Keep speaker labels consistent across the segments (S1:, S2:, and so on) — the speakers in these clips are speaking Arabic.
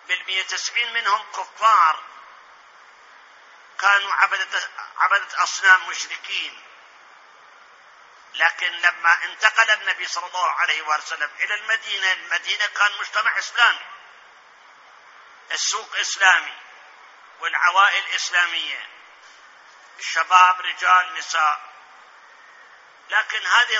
S1: 90 منهم كفار كانوا عبدة أصنام مشركين. لكن لما انتقل النبي صلى الله عليه وسلم إلى المدينة كان مجتمع إسلامي، السوق إسلامي والعوائل إسلامية، الشباب رجال نساء. لكن هذه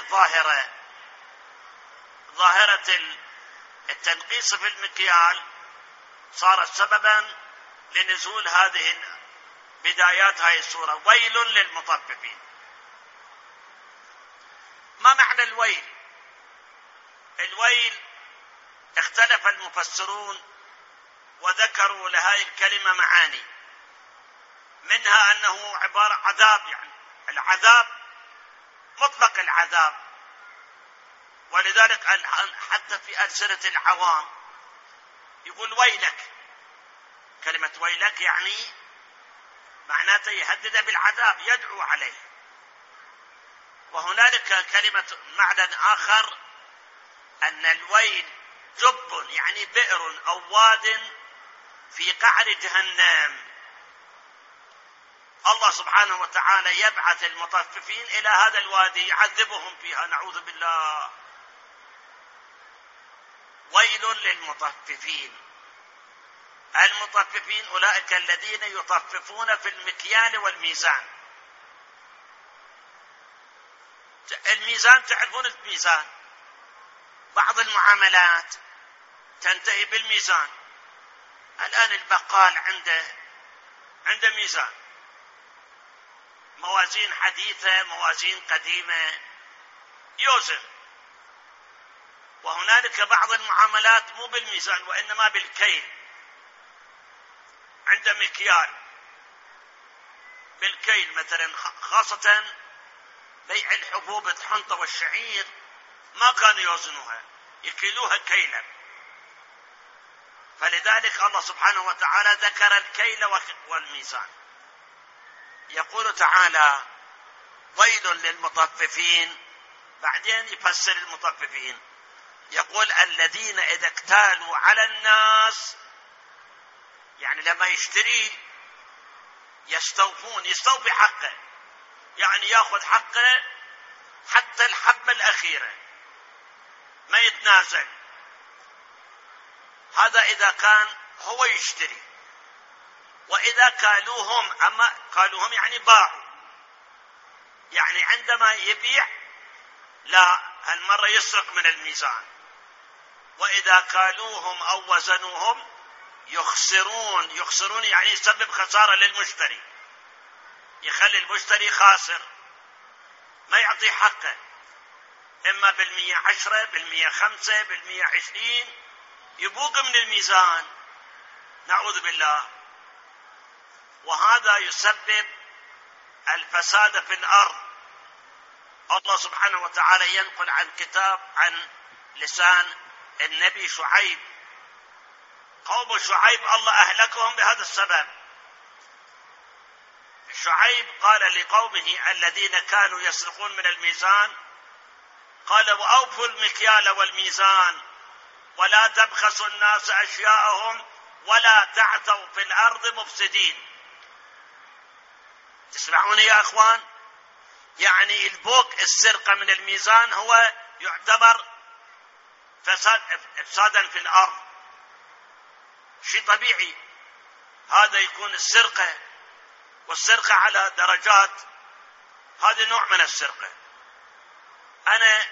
S1: ظاهرة التنقيص في المكيال صارت سببا لنزول بدايات هذه السورة: ويل للمطففين. ما معنى الويل؟ الويل اختلف المفسرون وذكروا لهذه الكلمة معاني، منها أنه عبارة عذاب، يعني العذاب مطلق العذاب، ولذلك حتى في ألسنة العوام يقول ويلك. كلمة ويلك يعني معناته يهدد بالعذاب، يدعو عليه. وهنالك كلمة معنى آخر أن الويل جب، يعني بئر أو واد في قعر جهنم. الله سبحانه وتعالى يبعث المطففين إلى هذا الوادي يعذبهم فيها، نعوذ بالله. ويل للمطففين. المطففين أولئك الذين يطففون في المكيال والميزان. الميزان، تعرفون الميزان، بعض المعاملات تنتهي بالميزان. الآن البقال عنده ميزان، موازين حديثة، موازين قديمة، يوزن. وهنالك بعض المعاملات مو بالميزان وإنما بالكيل، عنده مكيال بالكيل. مثلا خاصة بيع الحبوب الحنطة والشعير ما كانوا يوزنوها، يكيلوها كيلا. فلذلك الله سبحانه وتعالى ذكر الكيل والميزان. يقول تعالى: ويل للمطففين. بعدين يفسر المطففين، يقول: الذين إذا اكتالوا على الناس، يعني لما يشتري يستوفي حقه، يعني ياخذ حقه حتى الحبة الأخيرة، ما يتنازل. هذا إذا كان هو يشتري. وإذا كالوهم، أما كالوهم يعني باعوا، يعني عندما يبيع لا، هالمرة يسرق من الميزان. وإذا كالوهم أو وزنوهم يخسرون يعني يسبب خسارة للمشتري، يخلي المشتري خاسر، ما يعطي حقه، إما 110 5 20 يبوق من الميزان، نعوذ بالله. وهذا يسبب الفساد في الأرض. الله سبحانه وتعالى ينقل عن لسان النبي شعيب: قوم شعيب الله أهلكهم بهذا السبب. شعيب قال لقومه الذين كانوا يسرقون من الميزان، قال: وأوفوا المكيال والميزان ولا تبخسوا الناس أشياءهم ولا تعثوا في الأرض مفسدين. تسمعون يا أخوان؟ يعني السرقة من الميزان هو يعتبر إفسادا في الأرض، شيء طبيعي. هذا يكون السرقة، والسرقة على درجات، هذا نوع من السرقة. أنا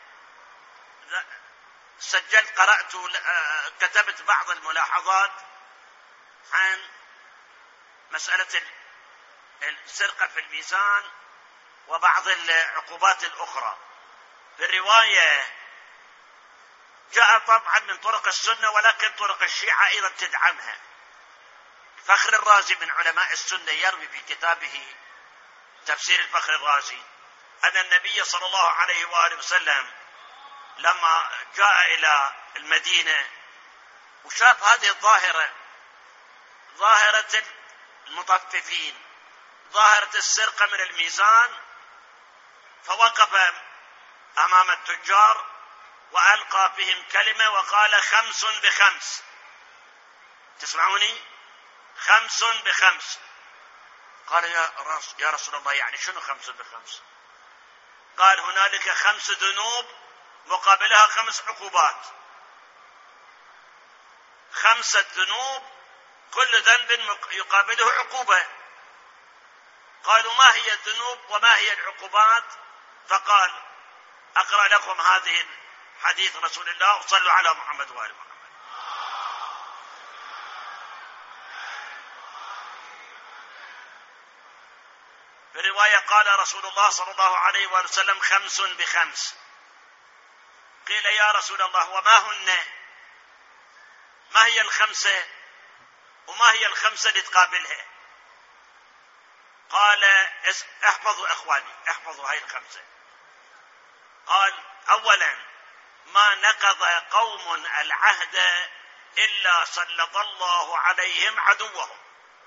S1: سجلت، قرأت، كتبت بعض الملاحظات عن مسألة السرقة في الميزان وبعض العقوبات الأخرى. بالرواية جاء طبعا من طرق السنة، ولكن طرق الشيعة أيضا تدعمها. فخر الرازي من علماء السنة يروي في كتابه تفسير الفخر الرازي أن النبي صلى الله عليه وآله وسلم لما جاء إلى المدينة وشاف هذه الظاهرة، ظاهرة المطففين، ظاهرة السرقة من الميزان، فوقف أمام التجار وألقى بهم كلمة وقال: 5 ب5. تسمعوني؟ 5 ب5. قال يا رسول الله يعني شنو 5 ب5؟ قال هنالك 5 ذنوب مقابلها 5 عقوبات. 5 ذنوب كل ذنب يقابله عقوبة. قالوا ما هي الذنوب وما هي العقوبات؟ فقال أقرأ لكم هذه حديث رسول الله، وصلوا على محمد وآل محمد. في رواية قال رسول الله صلى الله عليه وسلم 5 ب5. قيل يا رسول الله وما هن؟ ما هي ال5 وما هي ال5 اللي تقابلها؟ قال احفظوا اخواني، احفظوا هاي ال5. قال اولا ما نقض قوم العهد الا سلط الله عليهم عدوهم.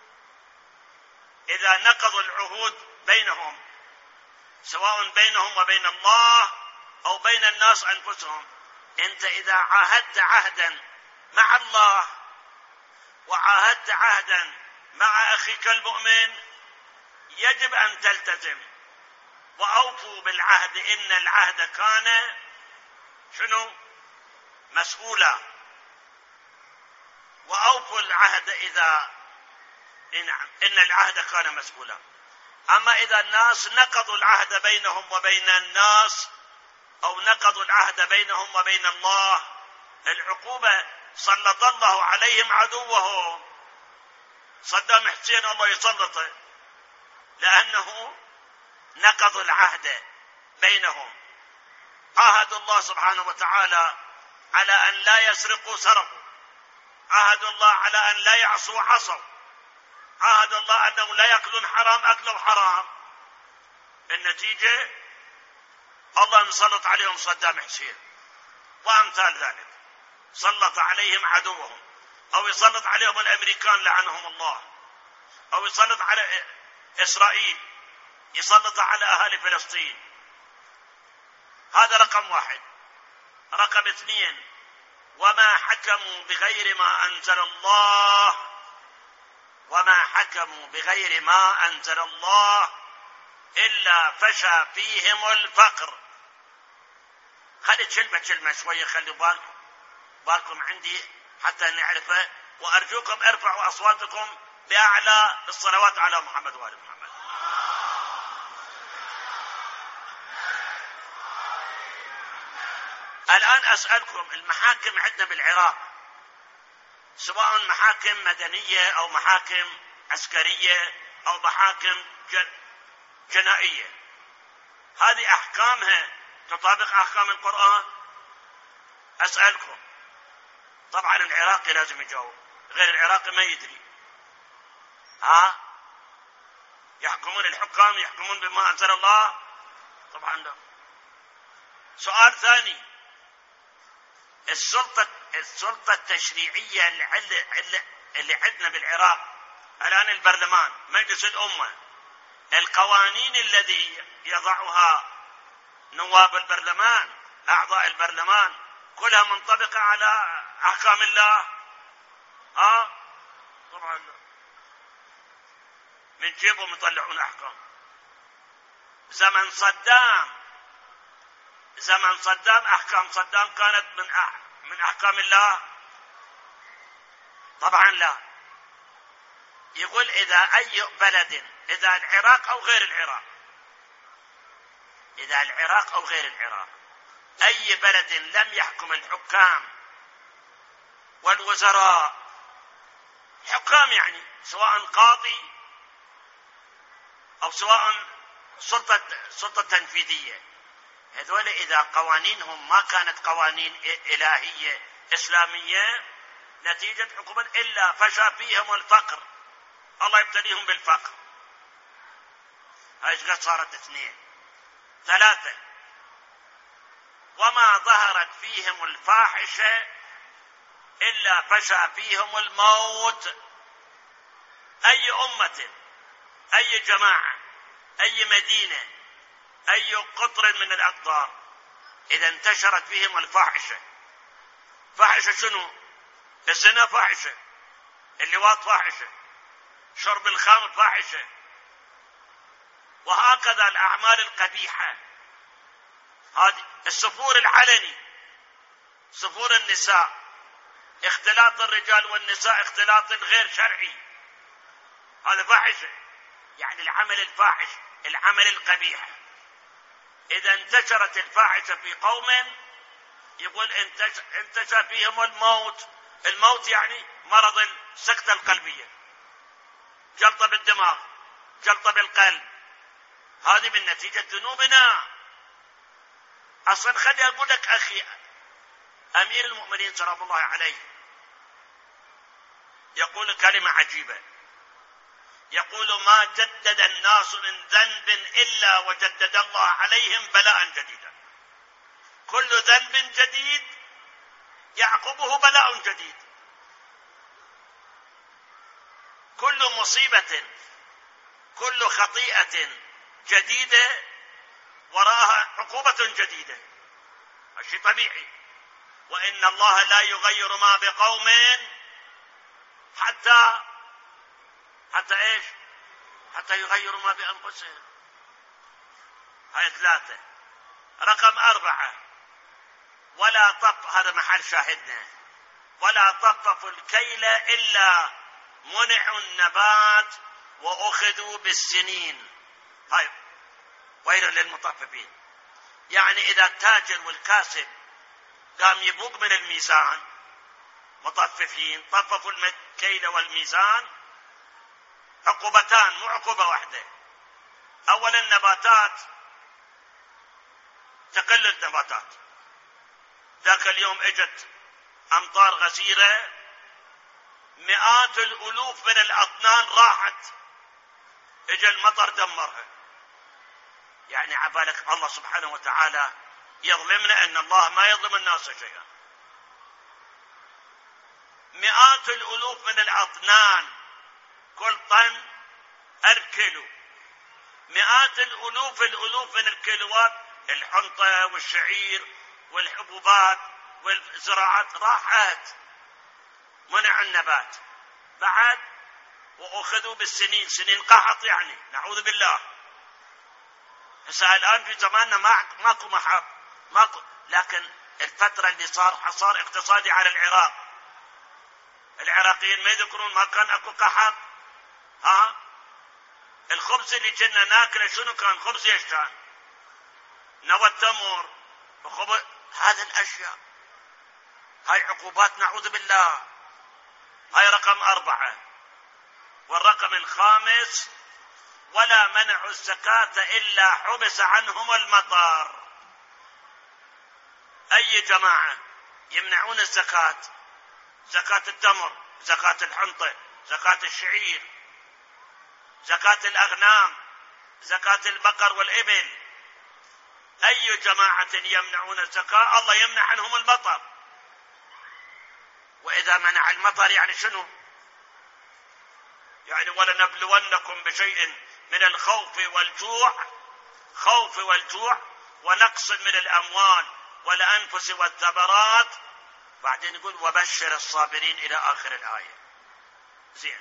S1: اذا نقضوا العهود بينهم، سواء بينهم وبين الله او بين الناس انفسهم، انت اذا عاهدت عهدا مع الله وعاهدت عهدا مع اخيك المؤمن يجب ان تلتزم. واوفوا بالعهد ان العهد كان شنو؟ مسؤولا. واوفوا العهد اذا ان العهد كان مسؤولا. اما اذا الناس نقضوا العهد بينهم وبين الناس او نقضوا العهد بينهم وبين الله، العقوبة سلط الله عليهم عدوهم. صدام حسين الله يسلطه لأنه نقضوا العهد بينهم. عاهد الله سبحانه وتعالى على أن لا يسرقوا سرقوا، عاهد الله على أن لا يعصوا عصوا، عاهد الله أنه لا يأكلون حرام أكلوا حرام. النتيجة الله مسلط عليهم صدام حسين وأمثال ذلك، سلط عليهم عدوهم، أو يسلط عليهم الأمريكان لعنهم الله، أو يسلط على إسرائيل، يسلط على أهالي فلسطين. هذا رقم 1. رقم 2 وما حكموا بغير ما أنزل الله، وما حكموا بغير ما أنزل الله إلا فشى فيهم الفقر. خلي كلمة شوية، خلي بالكم عندي حتى نعرفه. وأرجوكم ارفعوا أصواتكم بأعلى الصلوات على محمد وآل محمد. الآن أسألكم، المحاكم عندنا بالعراق سواء محاكم مدنية أو محاكم عسكرية أو محاكم جنائية، هذه أحكامها تطابق أحكام القرآن؟ أسألكم. طبعا العراقي لازم يجاوب، غير العراقي ما يدري. يحكمون الحكام يحكمون بما أنزل الله؟ طبعا لا. سؤال ثاني، السلطة التشريعية اللي عندنا بالعراق الآن، البرلمان، مجلس الأمة، القوانين الذي يضعها نواب البرلمان، أعضاء البرلمان، كلها منطبقة على أحكام الله؟ طبعا لا. من جيبهم يطلعون أحكام. زمن صدام أحكام صدام كانت من أحكام الله؟ طبعا لا. يقول إذا أي بلد، إذا العراق أو غير العراق، إذا العراق أو غير العراق، أي بلد لم يحكم الحكام والوزراء، حكام يعني سواء قاضي أو سواء سلطة تنفيذية، هذول إذا قوانينهم ما كانت قوانين إلهية إسلامية، نتيجة حكم إلا فشى فيهم الفقر، الله يبتليهم بالفقر. هاي قد صارت 2. 3 وما ظهرت فيهم الفاحشة إلا فشى فيهم الموت. أي أمة، أي جماعة، أي مدينة، أي قطر من الأقطار إذا انتشرت فيهم الفاحشة، فاحشة شنو؟ الزنا فاحشة، اللواط فاحشة، شرب الخمر فاحشة، وهكذا الأعمال القبيحة. هذه السفور العلني، سفور النساء، اختلاط الرجال والنساء اختلاط غير شرعي، هذا فاحشة، يعني العمل الفاحش، العمل القبيح. إذا انتشرت الفاحشة في قوم يقول انتشر فيهم الموت. الموت يعني مرض السكتة القلبية، جلطة بالدماغ، جلطة بالقلب، هذه من نتيجة ذنوبنا. أصلا خلي أقول لك أخي، أمير المؤمنين سلام الله عليه يقول كلمة عجيبة، يقول: ما جدد الناس من ذنب إلا وجدد الله عليهم بلاء جديدا. كل ذنب جديد يعقبه بلاء جديد، كل مصيبة، كل خطيئة جديدة وراها عقوبة جديدة، شيء طبيعي. وإن الله لا يغير ما بقوم حتى ايش؟ حتى يغيروا ما بأنفسهم. هاي 3. رقم 4: ولا هذا محل شاهدنا: ولا طففوا الكيل إلا منعوا النبات وأخذوا بالسنين. هاي ويل للمطففين. يعني إذا التاجر والكاسب قام يبوق من الميزان، مطففين طففوا الكيل والميزان، عقوبتان مو عقوبة واحدة. أولا النباتات تقل، النباتات ذاك اليوم اجت أمطار غزيرة، مئات الألوف من الأطنان راحت، اجى المطر دمرها. يعني عبالك الله سبحانه وتعالى يظلمنا؟ ان الله ما يظلم الناس شيئا. مئات الألوف من الأطنان، كل طن 1000 كيلو، مئات الألوف من الكيلوات، الحنطة والشعير والحبوبات والزراعات راحت، منع النبات. بعد وأخذوا بالسنين، سنين قحط يعني، نعوذ بالله. هسه الآن في زماننا ماكو محب، ماكو. لكن الفترة اللي صار اقتصادي على العراق، العراقيين ما يذكرون ما كان اكو قحط؟ الخبز اللي كنا ناكله شنو كان؟ خبز ايش كان؟ نوى التمر وخبز. هذه الاشياء هاي عقوبات، نعوذ بالله. هاي رقم 4. والرقم 5: ولا منعوا الزكاة إلا حبس عنهم المطر. أي جماعة يمنعون الزكاة، زكاة التمر، زكاة الحنطة، زكاة الشعير، زكاة الأغنام، زكاة البقر والإبل، أي جماعة يمنعون الزكاة الله يمنع عنهم المطر. وإذا منع المطر يعني شنو؟ يعني ولنبلونكم بشيء من الخوف والجوع ونقص من الأموال والأنفس والثمرات. بعدين يقول: وبشر الصابرين إلى آخر الآية. زين.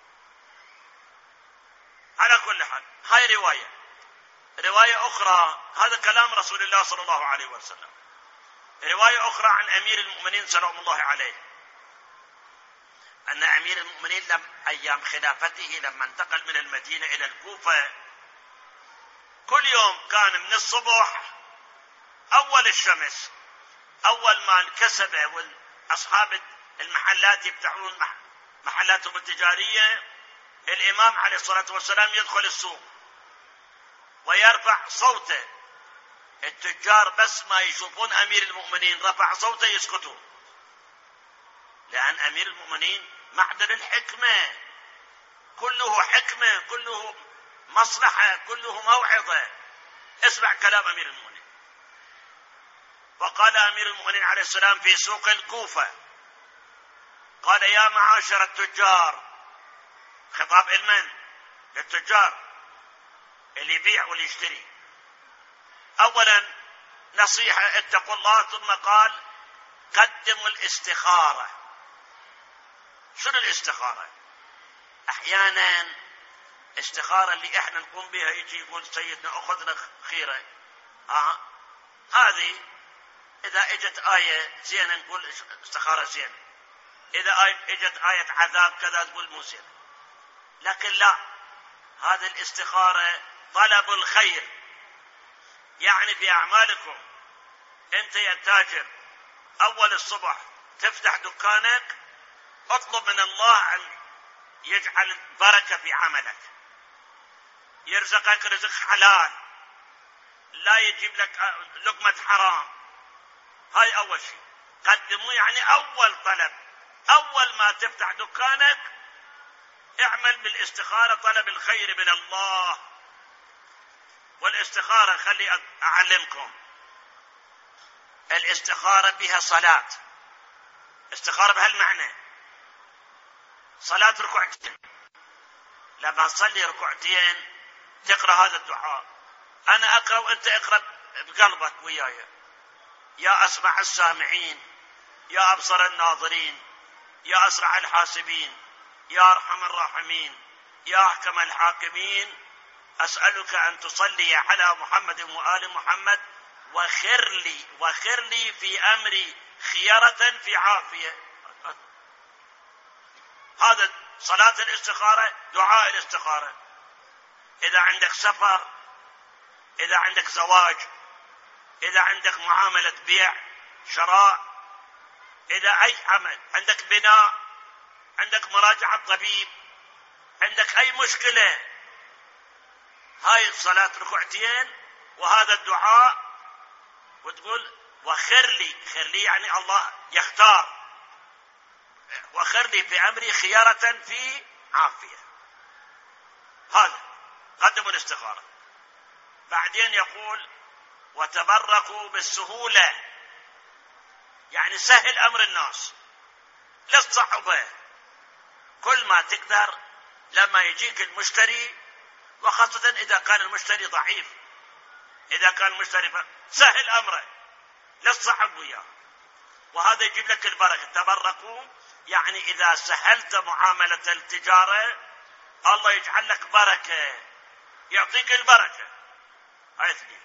S1: على كل حال هاي رواية أخرى، هذا كلام رسول الله صلى الله عليه وسلم. رواية أخرى عن أمير المؤمنين سلام الله عليه، أن أمير المؤمنين أيام خلافته لما انتقل من المدينة إلى الكوفة، كل يوم كان من الصبح أول الشمس، أول ما الكسبة والأصحاب المحلات يفتحون محلاتهم التجارية، الإمام عليه الصلاة والسلام يدخل السوق ويرفع صوته. التجار بس ما يشوفون أمير المؤمنين رفع صوته يسكتوا، لأن أمير المؤمنين معدن الحكمة، كله حكمة، كله مصلحة، كله موعظة. اسمع كلام أمير المؤمنين. وقال أمير المؤمنين عليه السلام في سوق الكوفة، قال: يا معاشر التجار، خطاب المن؟ للتجار اللي يبيع واللي يشتري. أولا نصيحة: اتقوا الله. ثم قال: قدموا الاستخارة. شنو الاستخارة؟ أحيانا استخارة اللي احنا نقوم بها يجي يقول سيدنا أخذنا خيرة، هذه إذا اجت آية زينة نقول استخارة زينة، إذا اجت آية عذاب كذا تقول مو زينة. لكن لا، هذه الاستخارة طلب الخير. يعني في أعمالكم أنت يا تاجر أول الصبح تفتح دكانك، اطلب من الله أن يجعل البركة في عملك، يرزقك رزق حلال، لا يجيب لك لقمة حرام. هاي أول شيء قدموا، يعني أول طلب، أول ما تفتح دكانك اعمل بالاستخارة طلب الخير من الله. والاستخارة خلي أعلمكم، الاستخارة بها صلاة، استخارة بهالمعنى، صلاة ركعتين. لما تصلي ركعتين تقرأ هذا الدعاء، أنا أقرأ وأنت اقرأ بقلبك وياي. يا أسمع السامعين، يا أبصر الناظرين، يا أسرع الحاسبين، يا أرحم الراحمين، يا أحكم الحاكمين، أسألك أن تصلي على محمد وآل محمد وخر لي في أمري خيرة في عافية. هذا صلاة الاستخارة، دعاء الاستخارة. إذا عندك سفر، إذا عندك زواج، إذا عندك معاملة بيع شراء، إذا أي عمل، عندك بناء، عندك مراجعة طبيب، عندك أي مشكلة، هاي الصلاة ركعتين وهذا الدعاء، وتقول وخر لي يعني الله يختار، وخر لي في أمري خيارة في عافية. هذا قدموا الاستخارة. بعدين يقول وتبركوا بالسهولة، يعني سهل أمر الناس، لا تصعبه. كل ما تقدر لما يجيك المشتري، وخاصة إذا كان المشتري ضعيف، إذا كان المشتري سهل أمره، لا تصعب وياه، وهذا يجيب لك البركة. تبركوا يعني إذا سهلت معاملة التجارة الله يجعل لك بركة، يعطيك البركة. هاي اثنين.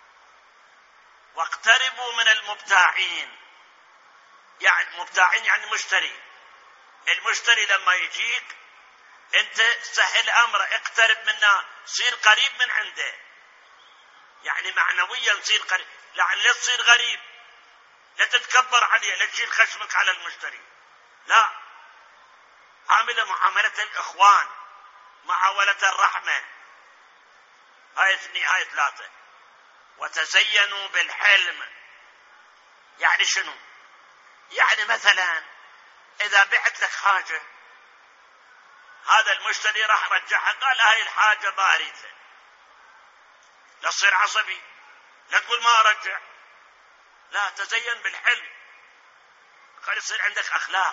S1: واقتربوا من المبتاعين، يعني مبتاعين يعني مشتري. المشتري لما يجيك انت سهل امره، اقترب منه، صير قريب من عنده، يعني معنويا صير قريب، يعني لا تصير غريب، لا تتكبر عليه، لا تشيل خشمك على المشتري، لا، عامله معاملة الاخوان، معاولة الرحمة. هاي اثنين. هاي ثلاثة. وتزينوا بالحلم، يعني شنو؟ يعني مثلا اذا بعت لك حاجة، هذا المشتري راح رجعها، قال هاي الحاجة ما اريدها، لا تصير عصبي، لا تقول ما ارجع، لا، تزين بالحلم، خلي يصير عندك اخلاق،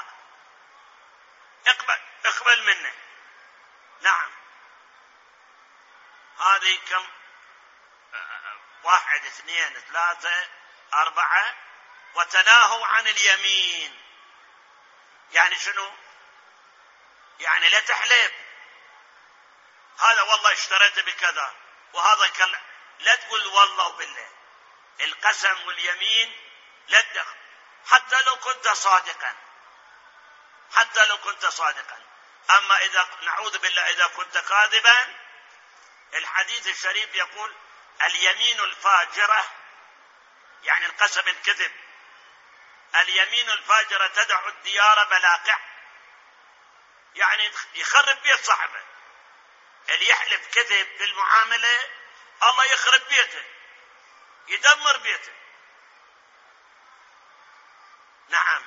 S1: اقبل منه. نعم. هذه كم؟ 1 2 3 4. وتناهوا عن اليمين، يعني شنو؟ يعني لا تحلف، هذا والله اشتريت بكذا وهذا لا تقول والله وبالله، القسم واليمين لا تدخل، حتى لو كنت صادقا، حتى لو كنت صادقا. اما اذا نعوذ بالله اذا كنت كاذبا، الحديث الشريف يقول اليمين الفاجرة، يعني القسم الكذب، اليمين الفاجرة تدع الديار بلاقع، يعني يخرب بيت صاحبه. اللي يحلف كذب بالمعاملة الله يخرب بيته، يدمر بيته. نعم.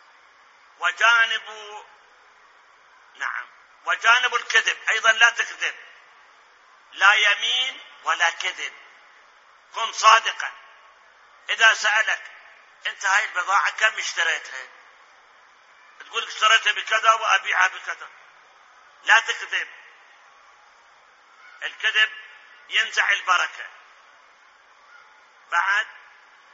S1: وجانب الكذب ايضا، لا تكذب، لا يمين ولا كذب، كن صادقا. اذا سألك انت هاي البضاعة كم اشتريتها، تقول اشتريتها بكذا وابيعها بكذا، لا تكذب، الكذب ينزع البركة. بعد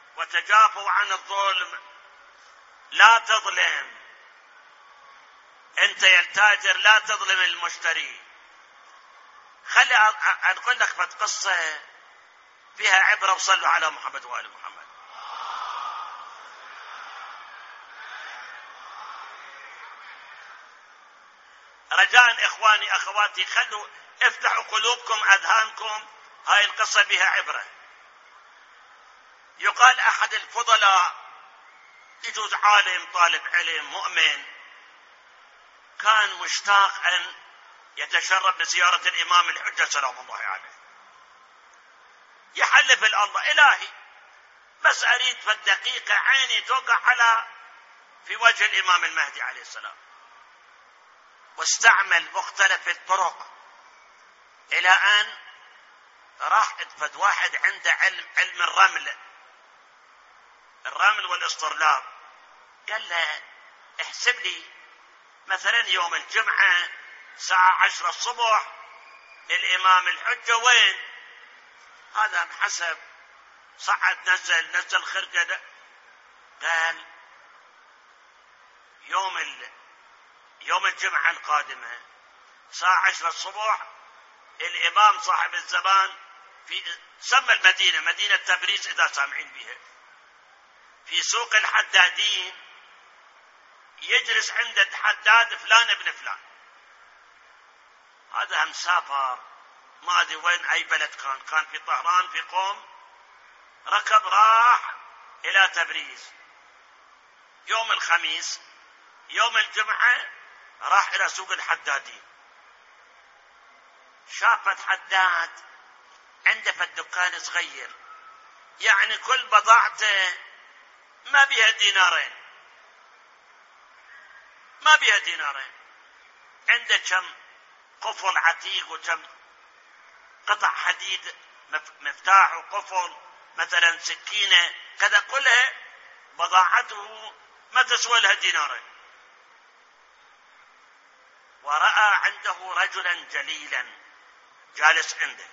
S1: وتجافوا عن الظلم، لا تظلم، انت يا التاجر لا تظلم المشتري. خلي اقول لك قصة فيها عبرة، وصلوا على محمد وآل محمد. رجاء اخواني اخواتي، خلوا افتحوا قلوبكم اذهانكم، هاي القصة بها عبرة. يقال احد الفضلاء، يجوز عالم طالب علم مؤمن، كان مشتاق ان يتشرف بزيارة الامام الحجة سلام الله عليه. يحلف الله الهي بس اريد في الدقيقة عيني توقع على في وجه الامام المهدي عليه السلام. واستعمل مختلف الطرق الى ان راح اتفد واحد عنده علم الرمل والاصطرلاب. قال له احسب لي مثلا يوم الجمعة الساعة 10 الصبح الامام الحجة وين. هذا محسب، صعد نزل خرقة. قال يوم الجمعة القادمة الساعة 10 الصبح الامام صاحب الزمان في سمى المدينة مدينة تبريز اذا سامعين بها، في سوق الحدادين، يجلس عند الحداد فلان ابن فلان. هذا مسافر ما ادري وين، اي بلد كان في طهران في قوم، ركب راح الى تبريز يوم الخميس. يوم الجمعة راح الى سوق الحدادين، شافت حداد عنده في الدكان صغير، يعني كل بضاعته ما بيها دينارين، عنده كم قفل عتيق وكم قطع حديد، مفتاح وقفل، مثلا سكينة كذا، كلها بضاعته ما تسوى لها دينارين. ورأى عنده رجلا جليلا جالس عنده،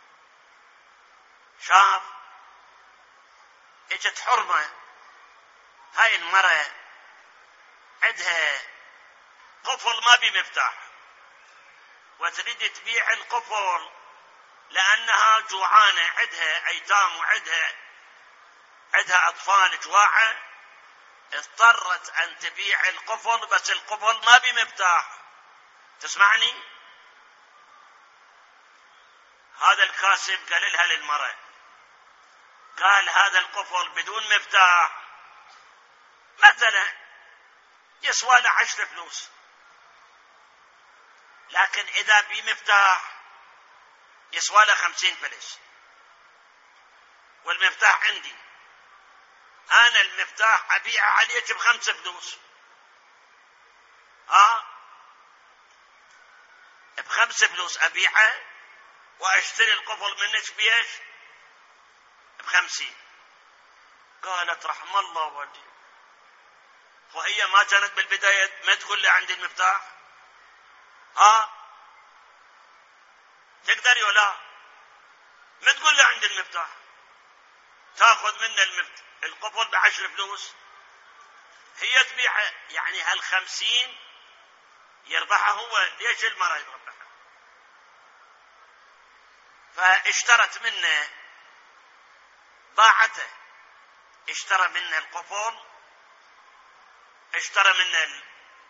S1: شاف اجت حرمة، هاي المرأة عندها قفل ما بمفتاح وتريد تبيع القفل لأنها جوعانة، عندها أيتام وعندها أطفال جواعة، اضطرت أن تبيع القفل، بس القفل ما بمفتاح. تسمعني؟ هذا الكاسب قال لها للمرأة، قال هذا القفل بدون مفتاح مثلا يسوى له 10 فلوس، لكن إذا بمفتاح يسوى له 50 فلس، والمفتاح عندي أنا، المفتاح أبيعه عليك ب5 فلوس. ب5 فلوس أبيعه وأشتري القفل منك بيش ب50. قالت رحم الله والدي، وهي ما كانت بالبداية ما تقول لي عندي المفتاح؟ تقدر ولا ما تقول لي عندي المفتاح؟ تاخذ منه القفل ب10 فلوس، هي تبيعه، يعني هال50 يربحها هو، ليش المرأة يربحها؟ فاشترت منه، باعته، اشترى منه القفل، اشترى منه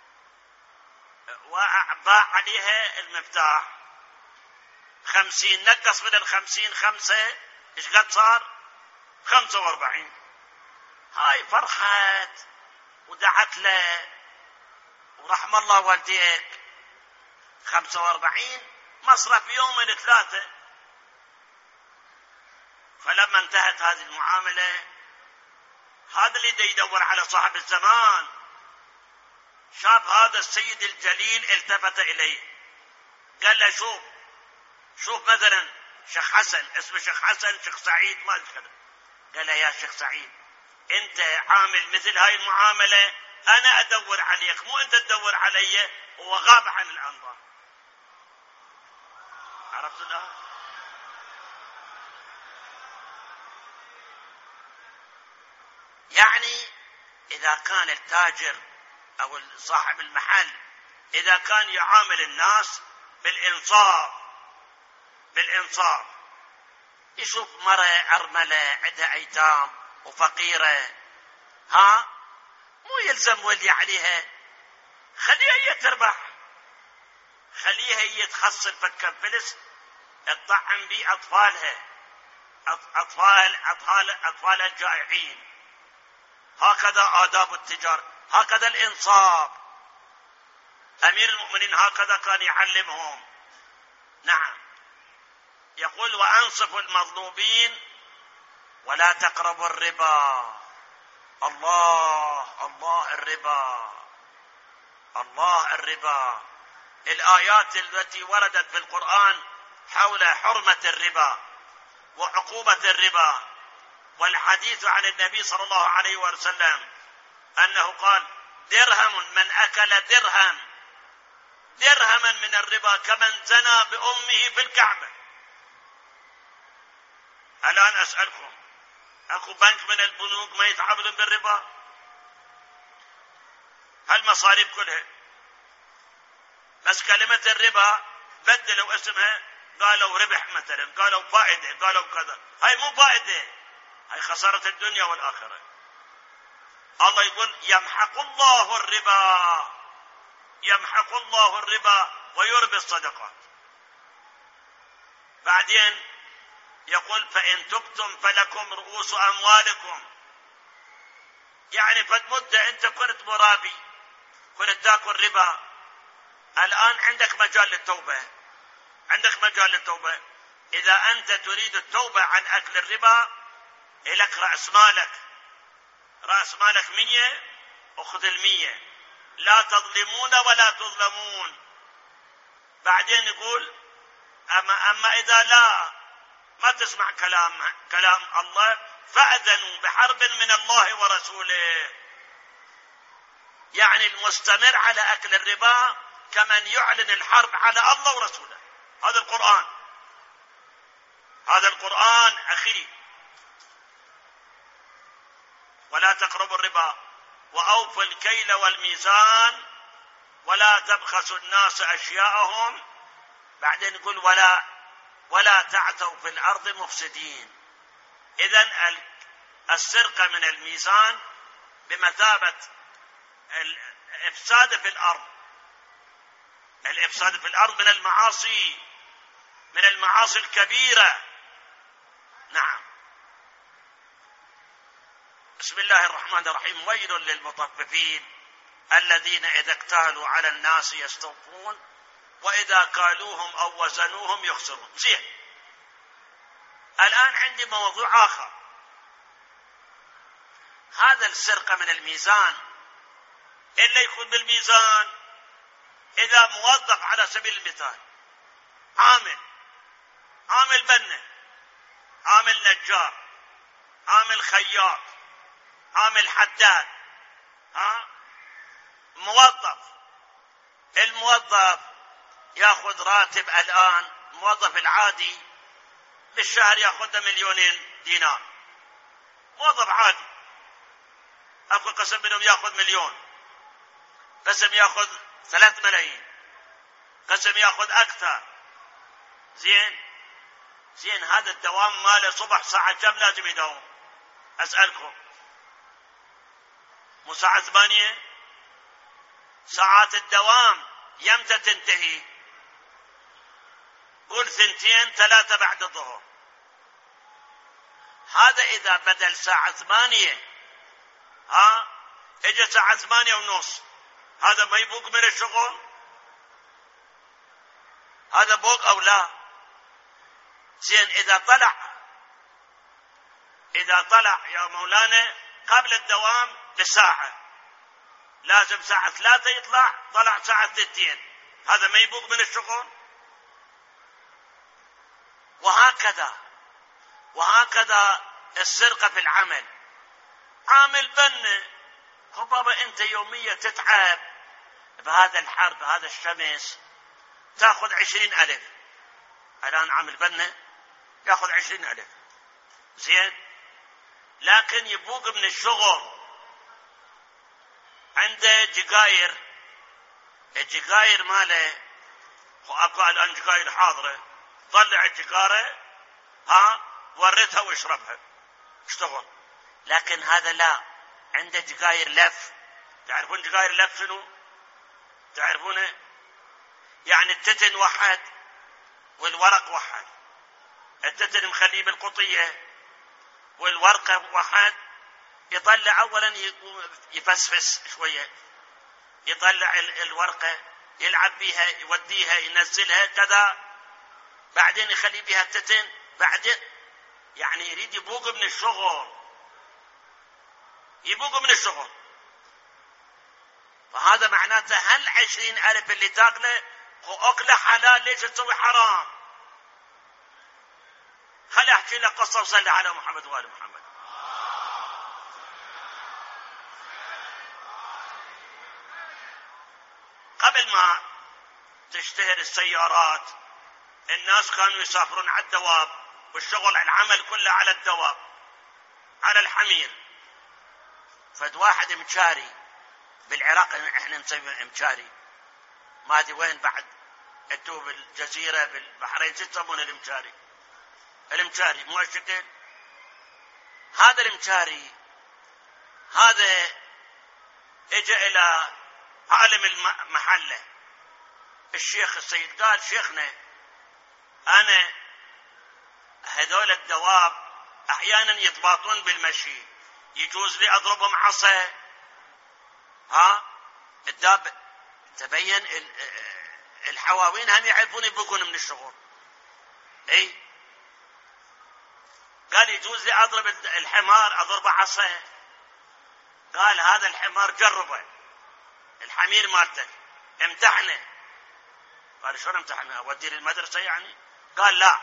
S1: وباع عليها المفتاح 50. نقص من 50 5، ايش قد صار؟ 45. هاي فرحت ودعت له ورحم الله والديك، 45 مصرف يومين 3. فلما انتهت هذه المعاملة، هذا اللي يدور على صاحب الزمان، شاف هذا السيد الجليل، التفت إليه قال له شوف مثلا شيخ حسن، اسمه شيخ حسن، شيخ سعيد ما أذكر. قال له يا شيخ سعيد، انت عامل مثل هاي المعاملة، انا ادور عليك مو انت تدور علي. هو غاب عن الانظار. عرفت الآن؟ يعني اذا كان التاجر او صاحب المحل إذا كان يعامل الناس بالإنصاف يشوف مرة أرملة عندها أيتام وفقيرة، مو يلزم ولي عليها، خليها هي تربح، خليها هي تخسر فكر فلس تطعم بي أطفالها، أطفال الجائعين. هكذا آداب التجارة، هكذا الإنصاف. أمير المؤمنين هكذا كان يعلمهم. نعم، يقول وأنصفوا المظلومين ولا تقربوا الربا. الله الربا، الله الربا. الآيات التي وردت في القرآن حول حرمة الربا وعقوبة الربا، والحديث عن النبي صلى الله عليه وسلم أنه قال درهم من أكل درهما من الربا كمن زنى بأمه في الكعبة. الآن أسألكم، أكو بنك من البنوك ما يتعاملون بالربا؟ هالمصاريف كلها، بس كلمة الربا بدلوا اسمها، قالوا ربح مثلا، قالوا فائدة، قالوا كذا. هاي مو فائدة، هاي خسارة الدنيا والآخرة. الله يقول يمحق الله الربا ويربي الصدقات. بعدين يقول فإن تبتم فلكم رؤوس أموالكم. يعني قد مدة أنت كنت مرابي، كنت تأكل ربا، الآن عندك مجال للتوبة. إذا أنت تريد التوبة عن أكل الربا، لك رأس مالك 100، أخذ 100، لا تظلمون ولا تظلمون. بعدين يقول أما إذا ما تسمع كلام الله فأذنوا بحرب من الله ورسوله. يعني المستمر على أكل الربا كمن يعلن الحرب على الله ورسوله. هذا القرآن أخي. ولا تقربوا الربا وأوفوا الكيل والميزان ولا تبخسوا الناس أشياءهم. بعدين يقول ولا تعثوا في الأرض مفسدين. إذن السرقة من الميزان بمثابة الإفساد في الأرض من المعاصي الكبيرة. نعم. بسم الله الرحمن الرحيم. ويل للمطففين الذين إذا اكتالوا على الناس يستوفون وإذا كالوهم أو وزنوهم يخسرون. زين، الآن عندي موضوع آخر. هذا السرقة من الميزان إلا يكون بالميزان إذا موظف على سبيل المثال، عامل بنا، عامل نجار، عامل خياط، عامل حداد، الموظف ياخذ راتب. الآن الموظف العادي بالشهر ياخذ 2,000,000 دينار، موظف عادي. اكو قسم منهم ياخذ 1,000,000، قسم ياخذ 3 ملايين، قسم ياخذ اكثر. زين هذا الدوام ماله صبح ساعة كم لازم يداوم؟ اسألكم، مو ساعة 8؟ ساعات الدوام يمتى تنتهي؟ قول 2 3 بعد الظهر. هذا إذا بدل ساعة 8 اجى ساعة 8:30، هذا ما يبوق من الشغل؟ هذا بوق أو لا؟ زين إذا طلع يا مولانا قبل الدوام بساعة، لازم ساعة 3 يطلع، طلع ساعة 2، هذا ما يبوق من الشغل؟ وهكذا السرقة في العمل. عامل بنا، بابا انت يوميا تتعب بهذا الحر بهذا الشمس، تاخذ 20,000. الآن عامل بنا ياخذ 20,000، زين، لكن يبوق من الشغل، عنده جقاير الجقاير ماله، واكو الان جقاير حاضره، طلع الجقاره ورتها واشربها اشتغل. لكن هذا لا، عنده جقاير لف. تعرفون جقاير لف شنو؟ تعرفونه؟ يعني التتن وحد والورق وحد. التتن مخليه بالقطيه والورقه وحد. يطلع اولا يفسفس شويه، يطلع الورقه يلعب بيها يوديها ينزلها كذا، بعدين يخلي بيها التتن، بعدين يعني يريد يبوق من الشغل، يبوق من الشغل. فهذا معناته هل 20,000 اللي تاكله واكله حلال، ليش تسوي حرام؟ خلي احكي لك قصه وصلي على محمد وآل محمد. قبل ما تشتهر السيارات الناس كانوا يسافرون على الدواب، والشغل العمل كله على الدواب، على الحمير. فد واحد مشاري بالعراق، احنا نسميه مشاري، ما ادري وين بعد، انتو بالجزيره بالبحرين شو تسمون المشاري؟ المشاري مو الشكل. هذا المشاري هذا اجى الى عالم المحله الشيخ السيد، قال شيخنا انا هذول الدواب احيانا يتباطون بالمشي، يجوز لي اضربهم عصا؟ الداب تبين الحواوين هم يعرفون يبقون من الشغل. اي قال يجوز لي اضرب الحمار، اضربه عصا؟ قال هذا الحمار جربه، الحمير مالتك امتحنه. قال شلون امتحنه؟ اوديه للمدرسه يعني؟ قال لا،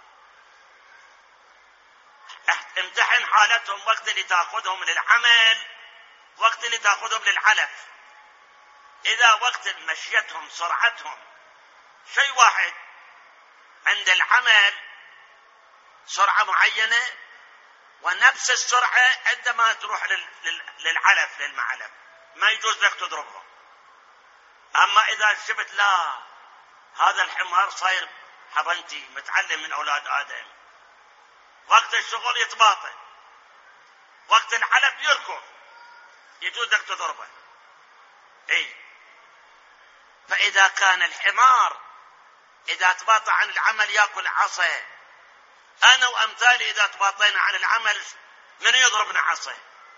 S1: امتحن حالتهم وقت اللي تاخذهم للعمل، وقت اللي تاخذهم للعلف. اذا وقت مشيتهم سرعتهم شيء واحد، عند العمل سرعه معينه، ونفس السرعه عندما تروح للعلف للمعلف، ما يجوز لك تضربهم. اما اذا شفت لا هذا الحمار صاير حبنتي متعلم من اولاد ادم، وقت الشغل يتباطئ، وقت العلف يركض، يجوز لك تضربه. اي فاذا كان الحمار اذا تباطأ عن العمل ياكل عصا، انا وامثالي اذا تباطينا عن العمل من يضربنا عصا؟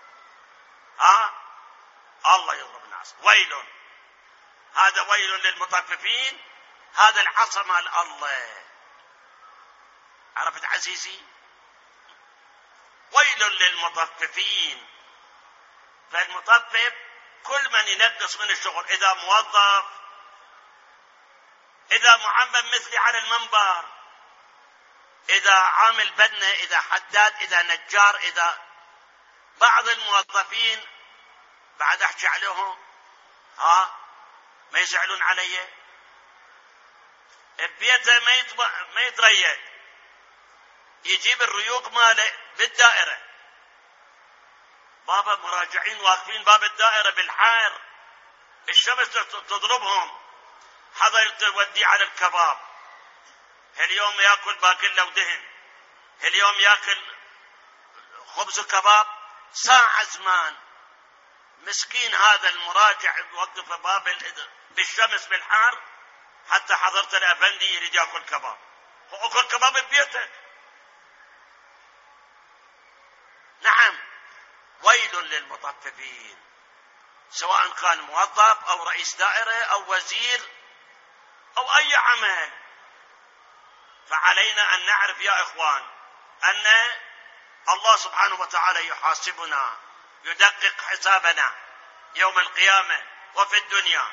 S1: الله يضربنا عصا. ويل، هذا ويل للمطففين، هذا العصا مال الله. عرفت عزيزي؟ ويل للمطففين. فالمطفف كل من ينقص من الشغل، اذا موظف، اذا معمم مثلي على المنبر، اذا عامل بنا، اذا حداد، اذا نجار، اذا بعض الموظفين بعد احكي عليهم ما يزعلون علي، ببيته ما يتريد، يجيب الريوق ماله بالدائره، بابا مراجعين واقفين باب الدائره بالحار، الشمس تضربهم، حضر تودي على الكباب، اليوم ياكل باكله ودهن، اليوم ياكل خبز وكباب، ساعة زمان. مسكين هذا المراجع يوقف باب بالشمس بالحار حتى حضرت الافندي يريد ياكل كباب، واكل كباب ببيته. نعم، ويل للمطففين، سواء كان موظف او رئيس دائرة او وزير او اي عمل. فعلينا ان نعرف يا اخوان ان الله سبحانه وتعالى يحاسبنا، يدقق حسابنا يوم القيامة وفي الدنيا.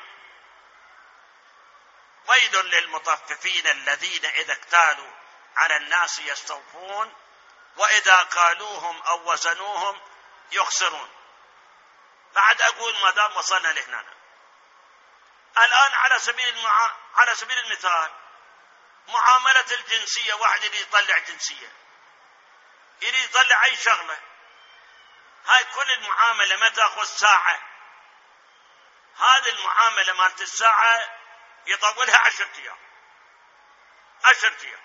S1: ويل للمطففين الذين إذا اكتالوا على الناس يستوفون وإذا كالوهم أو وزنوهم يخسرون. بعد أقول ما دام وصلنا لهنا الآن على سبيل المثال معاملة الجنسية، واحد يريد يطلع جنسية، يريد يطلع أي شغلة، هاي كل المعاملة ما تأخذ ساعة، هذه المعاملة مالت الساعة يطولها 10 أيام، 10 أيام.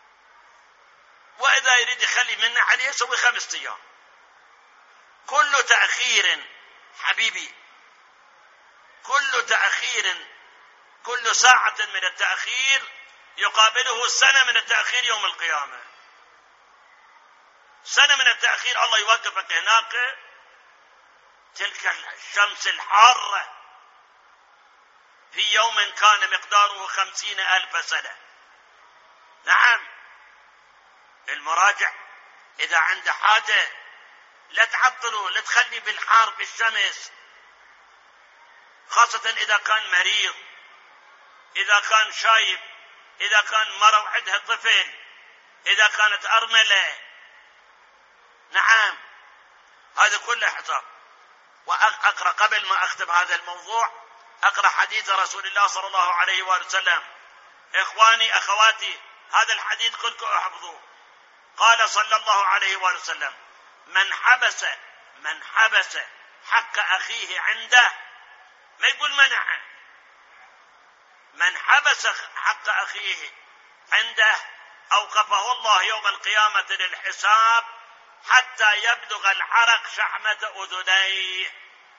S1: وإذا يريد يخلي منه عليه يسوي 5 أيام. كل تأخير حبيبي، كل تأخير، كل ساعة من التأخير يقابله سنة من التأخير يوم القيامة. سنة من التأخير الله يوقفك هناك، تلك الشمس الحارة في يوم كان مقداره 50,000 سنة. نعم. المراجع إذا عنده حاجة لا تعطله، لا تخلي بالحار بالشمس، خاصة إذا كان مريض، إذا كان شايب، إذا كان مرة وعندها طفل، إذا كانت أرملة. نعم، هذا كله حساب. وأقرأ قبل ما أختم هذا الموضوع، أقرأ حديث رسول الله صلى الله عليه وآله وسلم. إخواني أخواتي، هذا الحديث كلكم احفظوه. قال صلى الله عليه وآله وسلم: من حبس حق أخيه عنده، ما يقول منعه، من حبس حق أخيه عنده أوقفه الله يوم القيامة للحساب حتى يبلغ العرق شحمة أذنيه.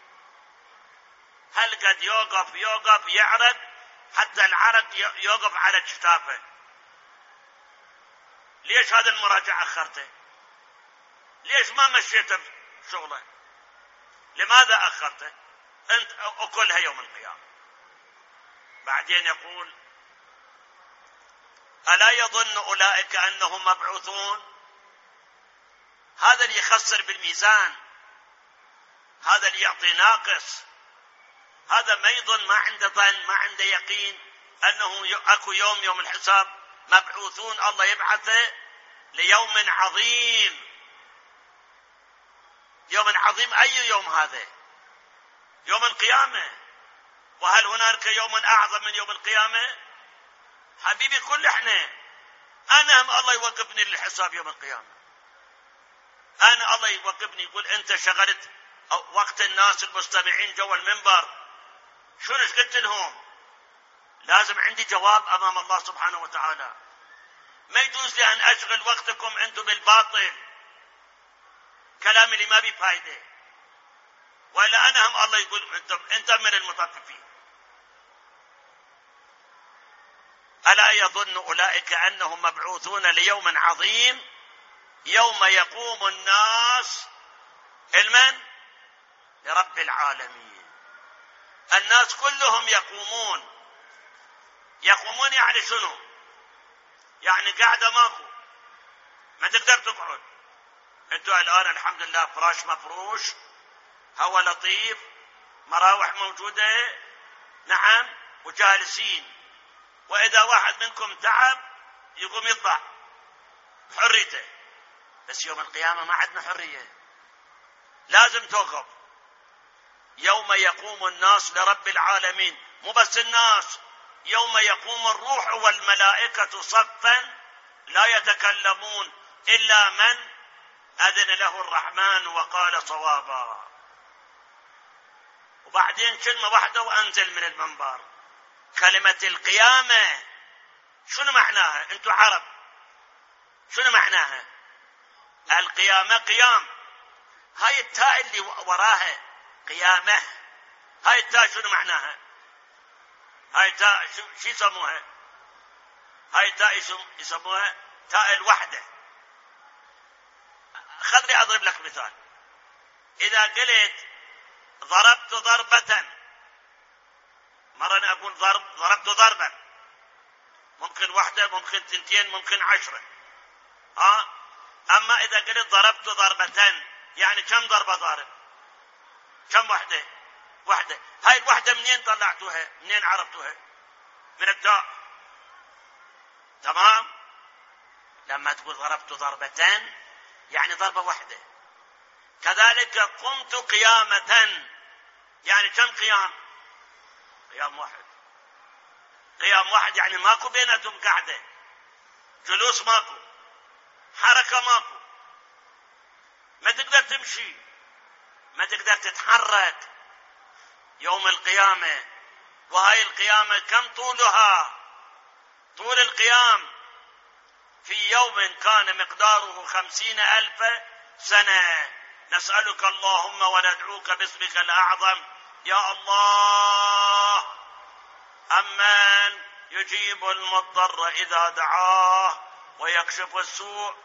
S1: هل قد يوقف يعرق حتى العرق يوقف على كتافه؟ ليش هذا المراجعة أخرته؟ ليش ما مشيته بشغله؟ لماذا أخرته؟ أنت أكلها يوم القيامة. بعدين يقول: ألا يظن أولئك أنهم مبعوثون؟ هذا اللي يخسر بالميزان، هذا اللي يعطي ناقص، هذا ما يظن، ما عنده ظن، ما عنده يقين أنه أكو يوم الحساب. مبعوثون، الله يبعثه ليوم عظيم. يوم عظيم، أي يوم هذا؟ يوم القيامة. وهل هناك يوم أعظم من يوم القيامة؟ حبيبي كل احنا، أنا هم الله يوقفني للحساب يوم القيامة. أنا الله يوقفني يقول: أنت شغلت وقت الناس المستمعين جوا المنبر، شو قلت لهم؟ لازم عندي جواب أمام الله سبحانه وتعالى. ما يجوز لي أن أشغل وقتكم أنتم بالباطل، كلام اللي ما بي فايدة. ولا أنا هم الله يقول: أنت من المطففين. ألا يظن أولئك أنهم مبعوثون ليوم عظيم يوم يقوم الناس لمن؟ لرب العالمين. الناس كلهم يقومون. يقومون يعني شنو؟ يعني قاعدة ماكو، ما تقدر تقعد. انتوا الآن الحمد لله فراش مفروش، هواء لطيف، مراوح موجودة، نعم، وجالسين. وإذا واحد منكم تعب يقوم يطلع حريته. بس يوم القيامة ما عندنا حرية، لازم توقف. يوم يقوم الناس لرب العالمين، مو بس الناس، يوم يقوم الروح والملائكة صفا لا يتكلمون إلا من أذن له الرحمن وقال صوابا. وبعدين كلمة واحدة وأنزل من المنبر. كلمة القيامة شنو معناها؟ أنتوا عرب، شنو معناها؟ القيامة قيام، هاي التاء اللي وراها قيامة، هاي التاء شنو معناها؟ هاي تاء شو يسموها؟ هاي تاء يسموها تاء الوحدة. خلني أضرب لك مثال. إذا قلت ضربت ضربة، مرة أنا أقول ضربت ضربا، ممكن واحدة، ممكن 2، ممكن 10. أما إذا قلت ضربت ضربة يعني كم ضربة ضارب؟ كم واحدة؟ واحدة. هاي الواحدة منين طلعتوها؟ منين عرفتوها؟ من التاء. تمام؟ لما تقول ضربت ضربة يعني ضربة واحدة. كذلك قمت قيامة يعني كم قيام؟ قيام واحد. قيام واحد يعني ماكو بيناتهم قاعدة، جلوس ماكو، حركة ماكو، ما تقدر تمشي، ما تقدر تتحرك، يوم القيامة. وهاي القيامة كم طولها؟ طول القيام في يوم كان مقداره 50,000 سنة. نسألك اللهم وندعوك باسمك الأعظم يا الله أمن يجيب المضطر إذا دعاه ويكشف السوء،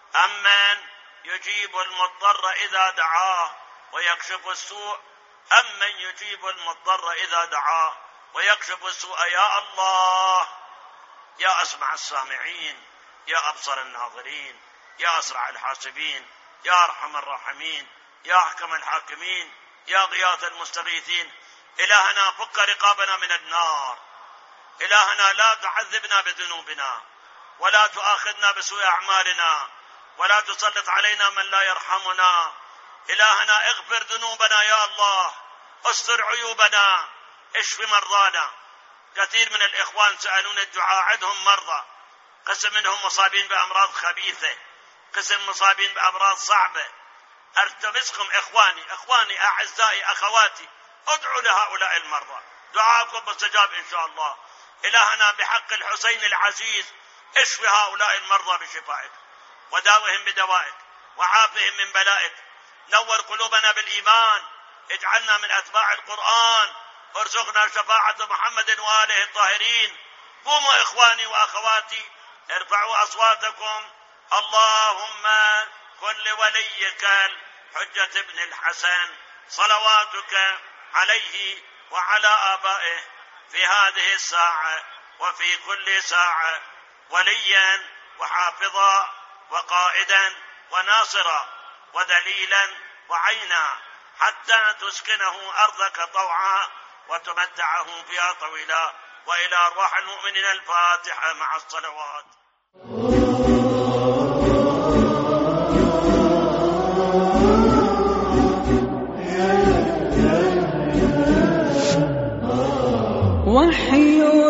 S1: أمن يجيب المضطر إذا دعاه ويكشف السوء، أمن يجيب المضطر إذا دعاه ويكشف السوء. يا الله يا أسمع السامعين، يا أبصر الناظرين، يا أسرع الحاسبين، يا أرحم الراحمين، يا أحكم الحاكمين، يا غياث المستغيثين. إلهنا فك رقابنا من النار، إلهنا لا تعذبنا بذنوبنا ولا تؤاخذنا بسوء أعمالنا ولا تسلط علينا من لا يرحمنا. إلهنا اغفر ذنوبنا يا الله، استر عيوبنا، اشف مرضانا. كثير من الإخوان سألون الدعاء، عندهم مرضى، قسم منهم مصابين بأمراض خبيثة، قسم مصابين بأمراض صعبة. أرتمسكم إخواني أعزائي أخواتي، ادعوا لهؤلاء المرضى، دعاءكم مستجاب إن شاء الله. إلهنا بحق الحسين العزيز اشف هؤلاء المرضى بشفائك وداوهم بدوائك وعافهم من بلائك. نور قلوبنا بالإيمان، اجعلنا من أتباع القرآن، ارزقنا شفاعة محمد وآله الطاهرين. قوموا إخواني وأخواتي ارفعوا أصواتكم. اللهم كن لوليك الحجة ابن الحسن صلواتك عليه وعلى آبائه في هذه الساعة وفي كل ساعة وليا وحافظا وقائدا وناصرا ودليلا وعينا، حتى تسكنه أرضك طوعا وتمتعه فيها طويلا. وإلى أرواح المؤمنين الفاتحة مع الصلوات.
S2: وحي